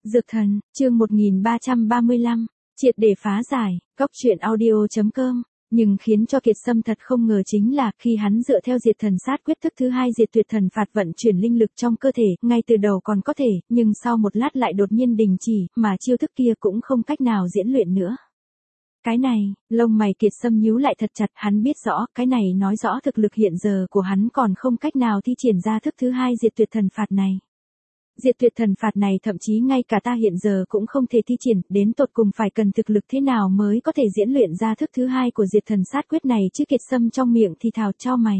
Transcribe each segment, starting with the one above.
Dược thần, chương 1335, triệt để phá giải, góc truyện audio.com. Nhưng khiến cho Kiệt Sâm thật không ngờ chính là khi hắn dựa theo diệt thần sát quyết thức thứ hai diệt tuyệt thần phạt vận chuyển linh lực trong cơ thể, ngay từ đầu còn có thể, nhưng sau một lát lại đột nhiên đình chỉ, mà chiêu thức kia cũng không cách nào diễn luyện nữa. Cái này, lông mày Kiệt Sâm nhíu lại thật chặt, hắn biết rõ, cái này nói rõ thực lực hiện giờ của hắn còn không cách nào thi triển ra thức thứ hai diệt tuyệt thần phạt này. Diệt tuyệt thần phạt này thậm chí ngay cả ta hiện giờ cũng không thể thi triển, đến tột cùng phải cần thực lực thế nào mới có thể diễn luyện ra thức thứ hai của diệt thần sát quyết này chứ. Kiệt Sâm trong miệng thì thào chau mày.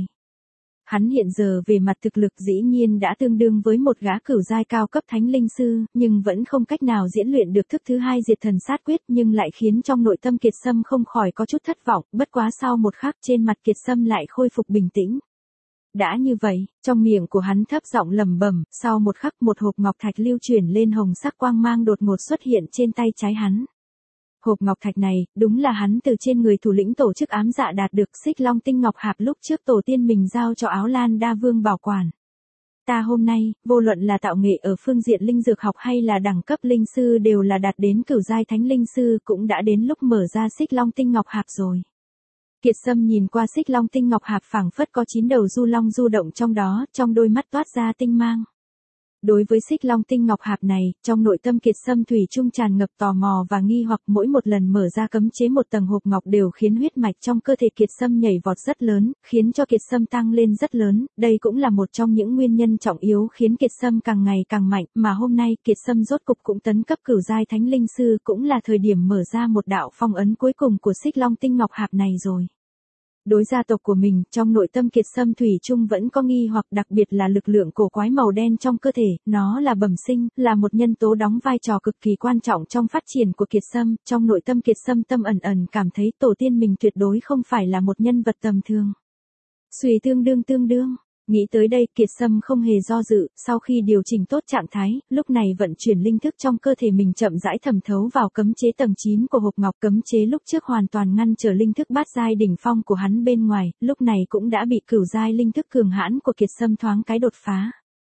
Hắn hiện giờ về mặt thực lực dĩ nhiên đã tương đương với một gã cửu giai cao cấp thánh linh sư, nhưng vẫn không cách nào diễn luyện được thức thứ hai diệt thần sát quyết, nhưng lại khiến trong nội tâm Kiệt Sâm không khỏi có chút thất vọng. Bất quá sau một khắc trên mặt Kiệt Sâm lại khôi phục bình tĩnh. Đã như vậy, trong miệng của hắn thấp giọng lẩm bẩm, sau một khắc một hộp ngọc thạch lưu chuyển lên hồng sắc quang mang đột ngột xuất hiện trên tay trái hắn. Hộp ngọc thạch này, đúng là hắn từ trên người thủ lĩnh tổ chức ám dạ đạt được Xích Long tinh ngọc hạp lúc trước tổ tiên mình giao cho Áo Lan Đa Vương bảo quản. Ta hôm nay, vô luận là tạo nghệ ở phương diện linh dược học hay là đẳng cấp linh sư đều là đạt đến cửu giai thánh linh sư, cũng đã đến lúc mở ra Xích Long tinh ngọc hạp rồi. Kiệt Sâm nhìn qua Xích Long tinh ngọc hạp phảng phất có 9 đầu du long du động trong đó, trong đôi mắt toát ra tinh mang. Đối với Xích Long tinh ngọc hạp này, trong nội tâm Kiệt Sâm thủy chung tràn ngập tò mò và nghi hoặc, mỗi một lần mở ra cấm chế một tầng hộp ngọc đều khiến huyết mạch trong cơ thể Kiệt Sâm nhảy vọt rất lớn, khiến cho Kiệt Sâm tăng lên rất lớn, đây cũng là một trong những nguyên nhân trọng yếu khiến Kiệt Sâm càng ngày càng mạnh, mà hôm nay Kiệt Sâm rốt cục cũng tấn cấp cửu giai thánh linh sư, cũng là thời điểm mở ra một đạo phong ấn cuối cùng của Xích Long tinh ngọc hạp này rồi. Đối gia tộc của mình, trong nội tâm Kiệt Sâm thủy chung vẫn có nghi hoặc, đặc biệt là lực lượng cổ quái màu đen trong cơ thể, nó là bẩm sinh, là một nhân tố đóng vai trò cực kỳ quan trọng trong phát triển của Kiệt Sâm. Trong nội tâm Kiệt Sâm tâm ẩn ẩn cảm thấy tổ tiên mình tuyệt đối không phải là một nhân vật tầm thường. Suy tương đương. Nghĩ tới đây, Kiệt Sâm không hề do dự, sau khi điều chỉnh tốt trạng thái, lúc này vận chuyển linh thức trong cơ thể mình chậm rãi thẩm thấu vào cấm chế tầng 9 của hộp ngọc. Cấm chế lúc trước hoàn toàn ngăn trở linh thức bát giai đỉnh phong của hắn bên ngoài, lúc này cũng đã bị cửu giai linh thức cường hãn của Kiệt Sâm thoáng cái đột phá.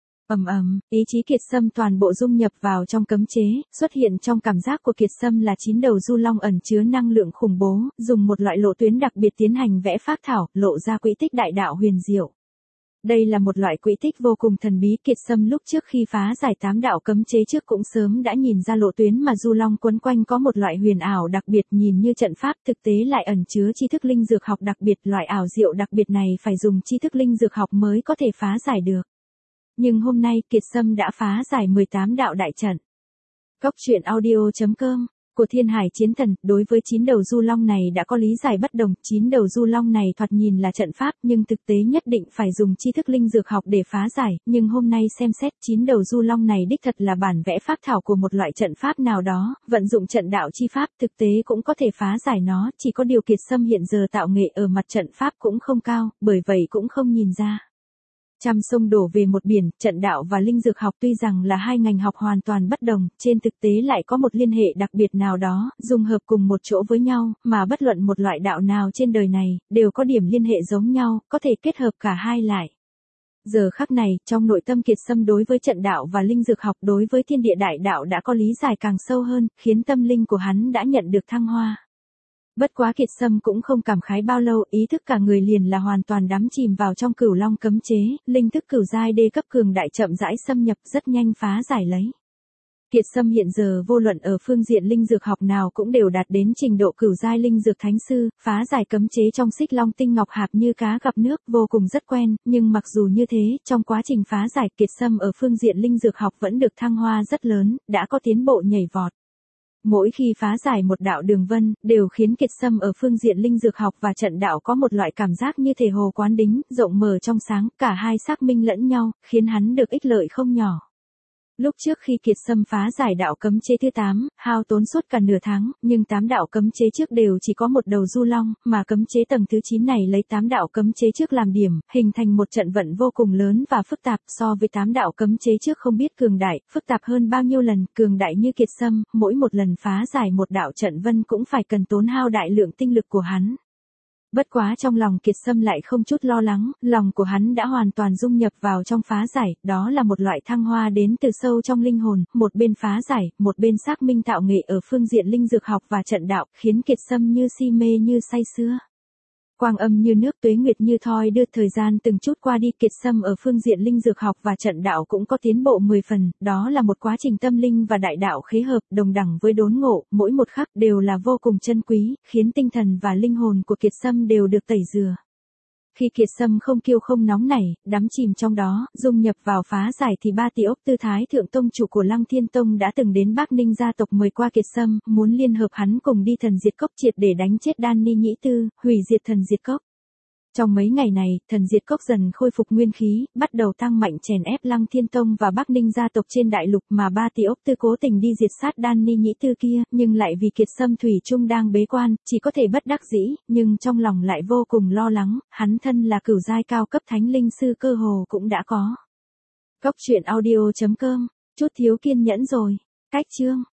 Ý chí Kiệt Sâm toàn bộ dung nhập vào trong cấm chế, xuất hiện trong cảm giác của Kiệt Sâm là 9 đầu du long ẩn chứa năng lượng khủng bố, dùng một loại lộ tuyến đặc biệt tiến hành vẽ phác thảo, lộ ra quỹ tích đại đạo huyền diệu. Đây là một loại quỹ tích vô cùng thần bí. Kiệt Sâm lúc trước khi phá giải 8 đạo cấm chế trước cũng sớm đã nhìn ra lộ tuyến mà du long quấn quanh có một loại huyền ảo đặc biệt, nhìn như trận pháp, thực tế lại ẩn chứa tri thức linh dược học đặc biệt. Loại ảo diệu đặc biệt này phải dùng tri thức linh dược học mới có thể phá giải được. Nhưng hôm nay Kiệt Sâm đã phá giải 18 đạo đại trận. Góc truyện audio.com của Thiên Hải Chiến Thần, đối với 9 đầu du long này đã có lý giải bất đồng. 9 đầu du long này thoạt nhìn là trận pháp, nhưng thực tế nhất định phải dùng tri thức linh dược học để phá giải, nhưng hôm nay xem xét 9 đầu du long này đích thật là bản vẽ phác thảo của một loại trận pháp nào đó, vận dụng trận đạo chi pháp, thực tế cũng có thể phá giải nó, chỉ có điều Kiệt Sâm hiện giờ tạo nghệ ở mặt trận pháp cũng không cao, bởi vậy cũng không nhìn ra. Trăm sông đổ về một biển, trận đạo và linh dược học tuy rằng là hai ngành học hoàn toàn bất đồng, trên thực tế lại có một liên hệ đặc biệt nào đó, dung hợp cùng một chỗ với nhau, mà bất luận một loại đạo nào trên đời này, đều có điểm liên hệ giống nhau, có thể kết hợp cả hai lại. Giờ khắc này, trong nội tâm Kiệt Sâm đối với trận đạo và linh dược học, đối với thiên địa đại đạo đã có lý giải càng sâu hơn, khiến tâm linh của hắn đã nhận được thăng hoa. Bất quá Kiệt Sâm cũng không cảm khái bao lâu, ý thức cả người liền là hoàn toàn đắm chìm vào trong cửu long cấm chế, linh thức cửu giai đê cấp cường đại chậm rãi xâm nhập, rất nhanh phá giải lấy. Kiệt Sâm hiện giờ vô luận ở phương diện linh dược học nào cũng đều đạt đến trình độ cửu giai linh dược thánh sư, phá giải cấm chế trong Xích Long tinh ngọc hạp như cá gặp nước, vô cùng rất quen, nhưng mặc dù như thế, trong quá trình phá giải Kiệt Sâm ở phương diện linh dược học vẫn được thăng hoa rất lớn, đã có tiến bộ nhảy vọt. Mỗi khi phá giải một đạo đường vân, đều khiến Kiệt Sâm ở phương diện linh dược học và trận đạo có một loại cảm giác như thể hồ quán đính, rộng mở trong sáng, cả hai xác minh lẫn nhau, khiến hắn được ích lợi không nhỏ. Lúc trước khi Kiệt Sâm phá giải đạo cấm chế thứ 8, hao tốn suốt cả nửa tháng, nhưng 8 đạo cấm chế trước đều chỉ có một đầu du long, mà cấm chế tầng thứ 9 này lấy 8 đạo cấm chế trước làm điểm, hình thành một trận vận vô cùng lớn và phức tạp, so với 8 đạo cấm chế trước không biết cường đại, phức tạp hơn bao nhiêu lần. Cường đại như Kiệt Sâm, mỗi một lần phá giải một đạo trận vân cũng phải cần tốn hao đại lượng tinh lực của hắn. Bất quá trong lòng Kiệt Sâm lại không chút lo lắng, lòng của hắn đã hoàn toàn dung nhập vào trong phá giải, đó là một loại thăng hoa đến từ sâu trong linh hồn, một bên phá giải, một bên xác minh tạo nghệ ở phương diện linh dược học và trận đạo, khiến Kiệt Sâm như si mê như say sưa. Quang âm như nước, tuế nguyệt như thoi đưa, thời gian từng chút qua đi, Kiệt Sâm ở phương diện linh dược học và trận đạo cũng có tiến bộ 10 phần, đó là một quá trình tâm linh và đại đạo khế hợp, đồng đẳng với đốn ngộ, mỗi một khắc đều là vô cùng chân quý, khiến tinh thần và linh hồn của Kiệt Sâm đều được tẩy rửa. Khi Kiệt Sâm không kiêu không nóng nảy, đắm chìm trong đó, dung nhập vào phá giải thì Ba Tỳ Ốc Tư Thái Thượng Tông chủ của Lăng Thiên Tông đã từng đến Bắc Ninh gia tộc mời qua Kiệt Sâm, muốn liên hợp hắn cùng đi Thần Diệt Cốc triệt để đánh chết Đan Ni Nhĩ Tư, hủy diệt Thần Diệt Cốc. Trong mấy ngày này, Thần Diệt Cốc dần khôi phục nguyên khí, bắt đầu tăng mạnh chèn ép Lăng Thiên Tông và Bắc Ninh gia tộc trên đại lục, mà Ba Tỳ Ốc Tư cố tình đi diệt sát Đan Ni Nhĩ Tư kia, nhưng lại vì Kiệt Sâm thủy chung đang bế quan, chỉ có thể bất đắc dĩ, nhưng trong lòng lại vô cùng lo lắng, hắn thân là cửu giai cao cấp thánh linh sư cơ hồ cũng đã có. Cốc truyện audio.com, chút thiếu kiên nhẫn rồi. Cách chương